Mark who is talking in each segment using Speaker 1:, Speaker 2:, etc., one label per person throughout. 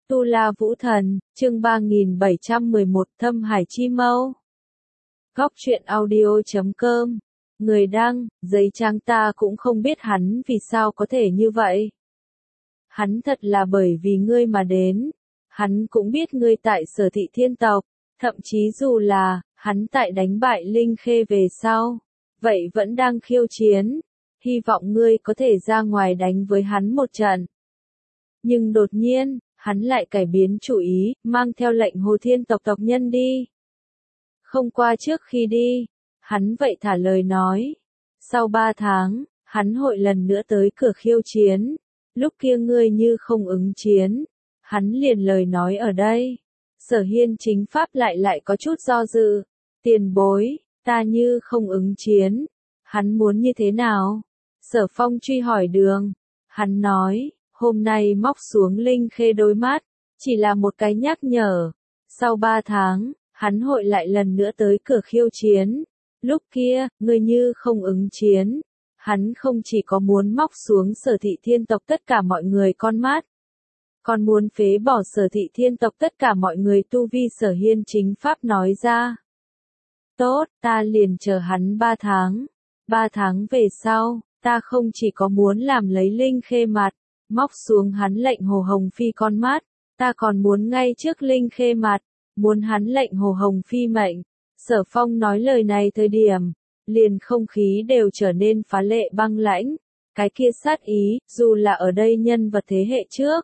Speaker 1: Tu La Vũ Thần, chương 3711, Thâm Hải Chi Mâu. Góc truyện audio.com. Người đăng, giấy trắng ta cũng không biết hắn vì sao có thể như vậy. Hắn thật là bởi vì ngươi mà đến. Hắn cũng biết ngươi tại Sở Thị Thiên tộc, thậm chí dù là, hắn tại đánh bại Linh Khê về sau, vậy vẫn đang khiêu chiến. Hy vọng ngươi có thể ra ngoài đánh với hắn một trận. Nhưng đột nhiên, hắn lại cải biến chủ ý, mang theo lệnh Hồ Thiên tộc tộc nhân đi. Không qua trước khi đi, hắn vậy thả lời nói. Sau 3 tháng, hắn hội lần nữa tới cửa khiêu chiến. Lúc kia ngươi như không ứng chiến. Hắn liền lời nói ở đây. Sở Hiên chính pháp lại có chút do dự. Tiền bối, ta như không ứng chiến. Hắn muốn như thế nào? Sở Phong truy hỏi đường. Hắn nói, hôm nay móc xuống Linh Khê đôi mắt, chỉ là một cái nhắc nhở. Sau 3 tháng, hắn hội lại lần nữa tới cửa khiêu chiến. Lúc kia, ngươi như không ứng chiến. Hắn không chỉ có muốn móc xuống Sở Thị Thiên tộc tất cả mọi người con mắt, còn muốn phế bỏ Sở Thị Thiên tộc tất cả mọi người tu vi. Sở Hiên chính pháp nói ra. Tốt, ta liền chờ hắn 3 tháng. 3 tháng về sau, ta không chỉ có muốn làm lấy Linh Khê mặt, móc xuống hắn lệnh Hồ Hồng Phi con mắt, ta còn muốn ngay trước Linh Khê mặt, muốn hắn lệnh Hồ Hồng Phi mệnh. Sở Phong nói lời này thời điểm, liền không khí đều trở nên phá lệ băng lãnh. Cái kia sát ý, dù là ở đây nhân vật thế hệ trước,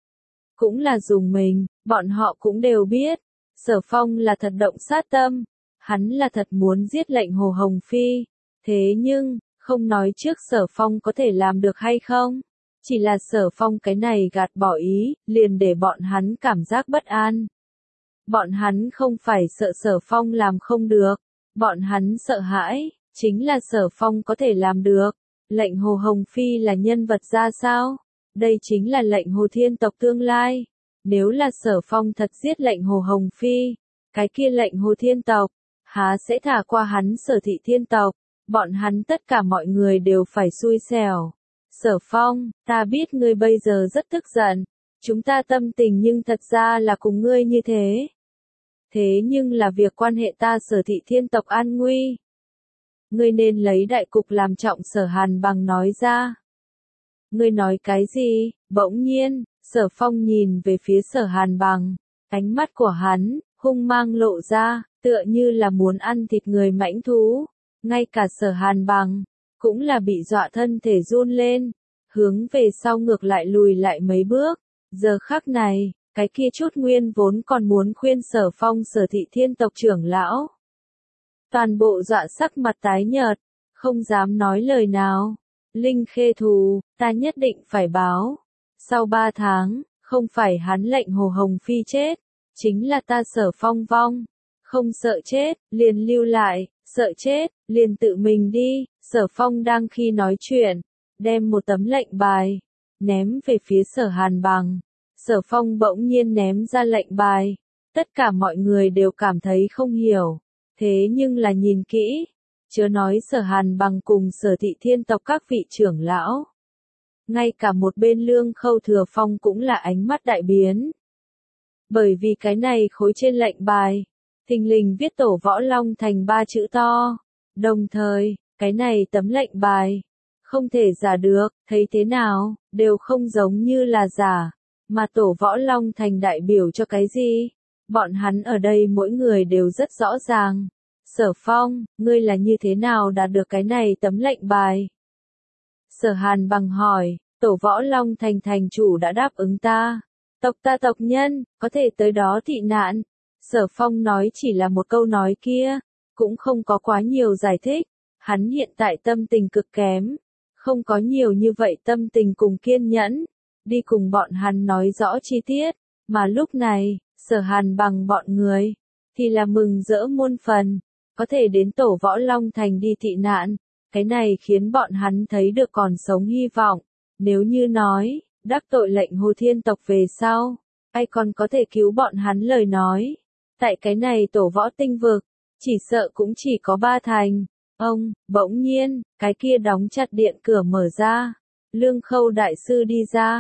Speaker 1: cũng là dùng mình, bọn họ cũng đều biết. Sở Phong là thật động sát tâm, hắn là thật muốn giết lệnh Hồ Hồng Phi. Thế nhưng, không nói trước Sở Phong có thể làm được hay không. Chỉ là Sở Phong cái này gạt bỏ ý, liền để bọn hắn cảm giác bất an. Bọn hắn không phải sợ Sở Phong làm không được, bọn hắn sợ hãi, chính là Sở Phong có thể làm được. Lệnh Hồ Hồng Phi là nhân vật ra sao? Đây chính là lệnh Hồ Thiên tộc tương lai. Nếu là Sở Phong thật giết lệnh Hồ Hồng Phi, cái kia lệnh Hồ Thiên tộc, há sẽ thả qua hắn Sở Thị Thiên tộc, bọn hắn tất cả mọi người đều phải xui xẻo. Sở Phong, ta biết ngươi bây giờ rất tức giận, chúng ta tâm tình nhưng thật ra là cùng ngươi như thế. Thế nhưng là việc quan hệ ta Sở Thị Thiên tộc an nguy. Ngươi nên lấy đại cục làm trọng. Sở Hàn Bằng nói ra. Ngươi nói cái gì? Bỗng nhiên, Sở Phong nhìn về phía Sở Hàn Bằng. Ánh mắt của hắn, hung mang lộ ra, tựa như là muốn ăn thịt người mãnh thú. Ngay cả Sở Hàn Bằng, cũng là bị dọa thân thể run lên, hướng về sau ngược lại lùi lại mấy bước. Giờ khắc này, cái kia chút nguyên vốn còn muốn khuyên Sở Phong Sở Thị Thiên tộc trưởng lão, toàn bộ dọa sắc mặt tái nhợt, không dám nói lời nào. Linh Khê thù, ta nhất định phải báo. Sau 3 tháng, không phải hắn lệnh Hồ Hồng Phi chết, chính là ta Sở Phong vong. Không sợ chết, liền lưu lại, sợ chết, liền tự mình đi. Sở Phong đang khi nói chuyện, đem một tấm lệnh bài, ném về phía Sở Hàn Bằng. Sở Phong bỗng nhiên ném ra lệnh bài, tất cả mọi người đều cảm thấy không hiểu. Thế nhưng là nhìn kỹ, chớ nói Sở Hàn Bằng cùng Sở Thị Thiên tộc các vị trưởng lão. Ngay cả một bên Lương Khâu Thừa Phong cũng là ánh mắt đại biến. Bởi vì cái này khối trên lệnh bài, thình lình viết Tổ Võ Long thành 3 chữ to. Đồng thời, cái này tấm lệnh bài, không thể giả được, thấy thế nào, đều không giống như là giả. Mà Tổ Võ Long thành đại biểu cho cái gì? Bọn hắn ở đây mỗi người đều rất rõ ràng. Sở Phong, ngươi là như thế nào đạt được cái này tấm lệnh bài? Sở Hàn Bằng hỏi, Tổ Võ Long thành thành chủ đã đáp ứng ta. Tộc ta tộc nhân, có thể tới đó thị nạn. Sở Phong nói chỉ là một câu nói kia, cũng không có quá nhiều giải thích. Hắn hiện tại tâm tình cực kém, không có nhiều như vậy tâm tình cùng kiên nhẫn, đi cùng bọn hắn nói rõ chi tiết. Mà lúc này, Sở Hàn Bằng bọn người, thì là mừng rỡ muôn phần, có thể đến Tổ Võ Long thành đi thị nạn. Cái này khiến bọn hắn thấy được còn sống hy vọng. Nếu như nói, đắc tội lệnh Hồ Thiên tộc về sau, ai còn có thể cứu bọn hắn lời nói. Tại cái này Tổ Võ tinh vực, chỉ sợ cũng chỉ có 3 thành. Bỗng nhiên, cái kia đóng chặt điện cửa mở ra. Lương Khâu đại sư đi ra.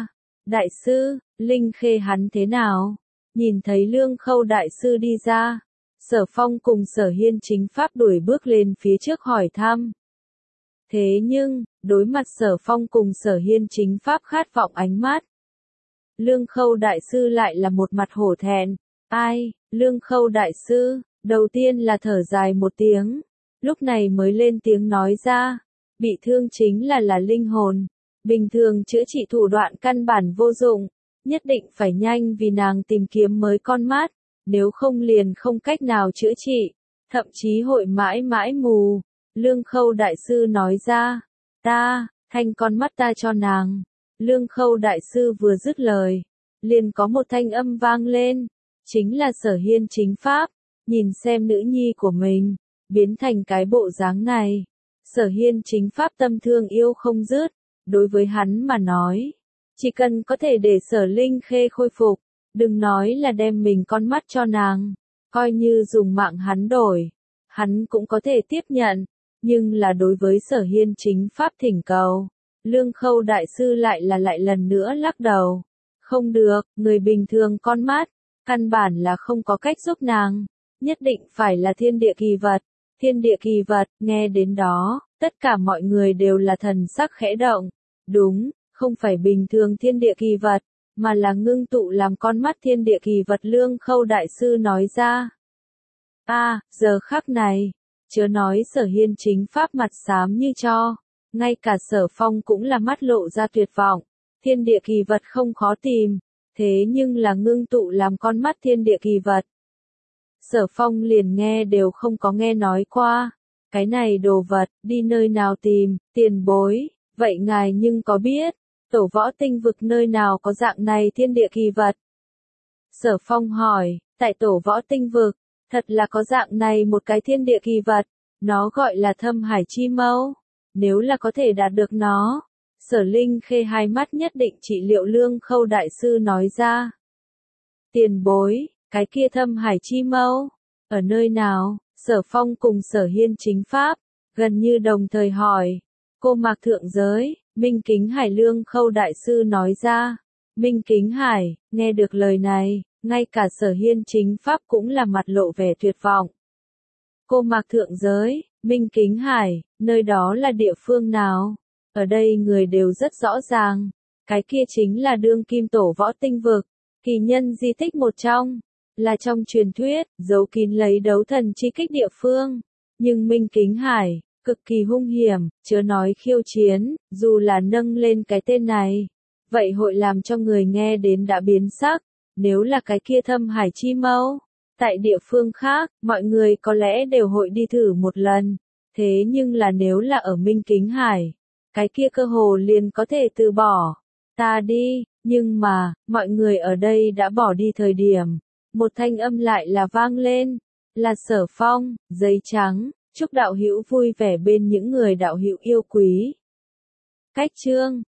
Speaker 1: Đại sư, Linh Khê hắn thế nào? Nhìn thấy Lương Khâu đại sư đi ra, Sở Phong cùng Sở Hiên chính pháp đuổi bước lên phía trước hỏi thăm. Thế nhưng, đối mặt Sở Phong cùng Sở Hiên chính pháp khát vọng ánh mắt, Lương Khâu đại sư lại là một mặt hổ thẹn. Ai, Lương Khâu đại sư, đầu tiên là thở dài một tiếng, lúc này mới lên tiếng nói ra, bị thương chính là linh hồn, bình thường chữa trị thủ đoạn căn bản vô dụng, nhất định phải nhanh vì nàng tìm kiếm mới con mắt, nếu không liền không cách nào chữa trị, thậm chí hội mãi mãi mù. Lương Khâu đại sư nói ra, thanh con mắt ta cho nàng. Lương Khâu đại sư vừa dứt lời, liền có một thanh âm vang lên, chính là Sở Hiên chính pháp, nhìn xem nữ nhi của mình, biến thành cái bộ dáng này. Sở Hiên chính pháp tâm thương yêu không dứt, đối với hắn mà nói, chỉ cần có thể để Sở Linh Khê khôi phục, đừng nói là đem mình con mắt cho nàng, coi như dùng mạng hắn đổi, hắn cũng có thể tiếp nhận, nhưng là đối với Sở Hiên chính pháp thỉnh cầu, Lương Khâu đại sư lại lần nữa lắc đầu. Không được, người bình thường con mắt, căn bản là không có cách giúp nàng, nhất định phải là thiên địa kỳ vật. Thiên địa kỳ vật, nghe đến đó, tất cả mọi người đều là thần sắc khẽ động. Đúng, không phải bình thường thiên địa kỳ vật, mà là ngưng tụ làm con mắt thiên địa kỳ vật. Lương Khâu đại sư nói ra. Giờ khắc này, chớ nói Sở Hiên chính pháp mặt xám như tro, ngay cả Sở Phong cũng là mắt lộ ra tuyệt vọng. Thiên địa kỳ vật không khó tìm, thế nhưng là ngưng tụ làm con mắt thiên địa kỳ vật. Sở Phong liền nghe đều không có nghe nói qua, cái này đồ vật, đi nơi nào tìm, tiền bối, vậy ngài nhưng có biết, Tổ Võ Tinh Vực nơi nào có dạng này thiên địa kỳ vật? Sở Phong hỏi, tại Tổ Võ Tinh Vực, thật là có dạng này một cái thiên địa kỳ vật, nó gọi là Thâm Hải Chi Mâu, nếu là có thể đạt được nó, Sở Linh Khê hai mắt nhất định trị liệu. Lương Khâu đại sư nói ra. Tiền bối, cái kia Thâm Hải Chi Mâu, ở nơi nào? Sở Phong cùng Sở Hiên chính pháp, gần như đồng thời hỏi. Cô Mạc Thượng Giới, Minh Kính Hải. Lương Khâu đại sư nói ra. Minh Kính Hải, nghe được lời này, ngay cả Sở Hiên chính pháp cũng là mặt lộ vẻ tuyệt vọng. Cô Mạc Thượng Giới, Minh Kính Hải, nơi đó là địa phương nào? Ở đây người đều rất rõ ràng, cái kia chính là đương kim Tổ Võ Tinh Vực, kỳ nhân di tích một trong, là trong truyền thuyết, giấu kín lấy đấu thần chi kích địa phương. Nhưng Minh Kính Hải, cực kỳ hung hiểm, chớ nói khiêu chiến, dù là nâng lên cái tên này, vậy hội làm cho người nghe đến đã biến sắc. Nếu là cái kia Thâm Hải Chi Mâu, tại địa phương khác, mọi người có lẽ đều hội đi thử một lần, thế nhưng là nếu là ở Minh Kính Hải, cái kia cơ hồ liền có thể từ bỏ. Ta đi, nhưng mà, mọi người ở đây đã bỏ đi thời điểm, một thanh âm lại là vang lên, là Sở Phong. Giấy trắng, chúc đạo hữu vui vẻ bên những người đạo hữu yêu quý. Cách chương